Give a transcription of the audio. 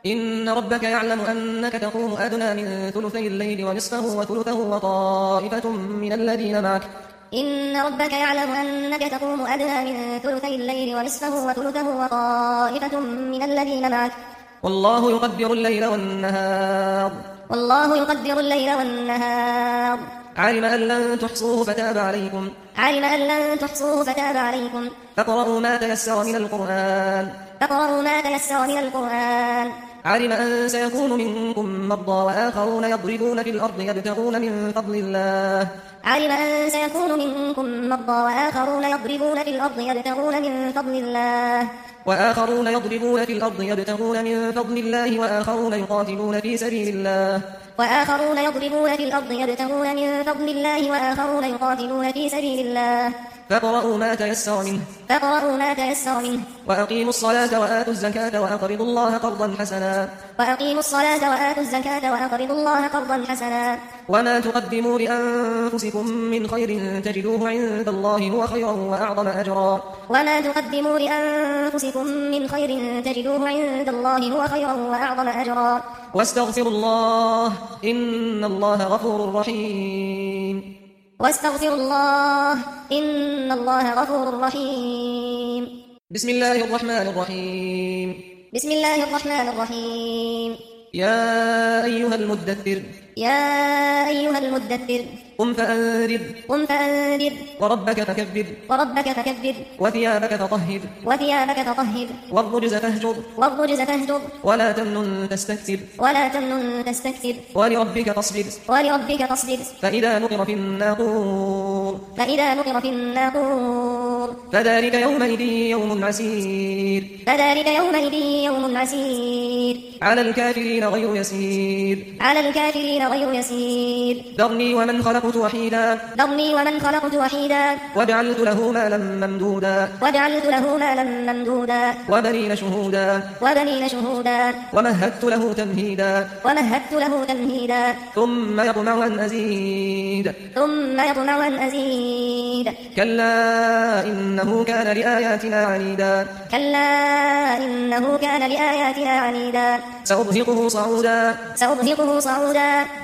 إن ربك يعلم أنك تقوم أدنى من ثلثي الليل ونصفه وثلثه وطائفة من الذين معك. إن ربك يعلم أنك تقوم أدنى من ثلثي الليل ونصفه وثلثه وطائفة من الذين معك. والله يقدر الليل والنهار. والله يقدر الليل والنهار. علم أن لن تحصوه فتاب عليكم. علم أن لن تحصوه فتاب عليكم. فاقرؤوا ما تيسر من القرآن. فاقرؤوا ما تيسر من القرآن. علم أن سيكون منكم مرضى وآخرون يضربون في الأرض يبتغون من فضل الله. علم أن سيكون منكم مرضى وآخرون يضربون في الأرض يبتغون من فضل الله. وآخرون يضربون في الأرض يبتغون من فضل الله وآخرون يقاتلون في سبيل الله. وآخرون يضربون في الأرض يبتغون من فضل الله وآخرون يقاتلون في سبيل الله. فاقرؤوا ما تيسر منه. فاقرؤوا ما تيسر منه. وأقيموا الصلاة وآتوا الزكاة وأقرضوا الله قرضا حسنا. وأقيموا الصلاة وآتوا الزكاة وأقرضوا الله قرضا حسنا. وما تقدموا لأنفسكم من خير تجدوه عند الله هو خيرا وأعظم أجرا. وما تقدموا لأنفسكم من خير تجدوه عند الله هو خيرا وأعظم أجرا. واستغفروا الله إن الله غفور رحيم. واستغفروا الله إن الله غفور رحيم. بسم الله الرحمن الرحيم. بسم الله الرحمن الرحيم. يا أيها المدثر. يا أيها المدثر. قم فأنذر. قم فأنذر. وربك فكبر. وربك فكبر. وثيابك فطهر. وثيابك فطهر. والرجز فاهجر. والرجز فاهجر. ولا تمنن تستكثر. ولا تمنن تستكثر. ولربك فاصبر. ولربك فاصبر. فإذا نقر في الناقور. فإذا نقر في الناقور. فذلك يومئذ يوم عسير. فذلك يومئذ يوم عسير. على الكافرين غير يسير. على الكافرين غير يسير. ذرني ومن خلقت وحيدا. ذرني ومن خلقت وحيدا. وجعلت له مالا ممدودا. وجعلت له مالا ممدودا. وبنين شهودا. وبنين شهودا. ومهدت له تمهيدا. ومهدت له تمهيدا. ثم يطمع أن أزيد. ثم يطمع أن أزيد. كلا إنه كان لآياتنا عنيدا. كلا إنه كان لآياتنا عنيدا. سأرهقه صعودا. سأرهقه صعودا.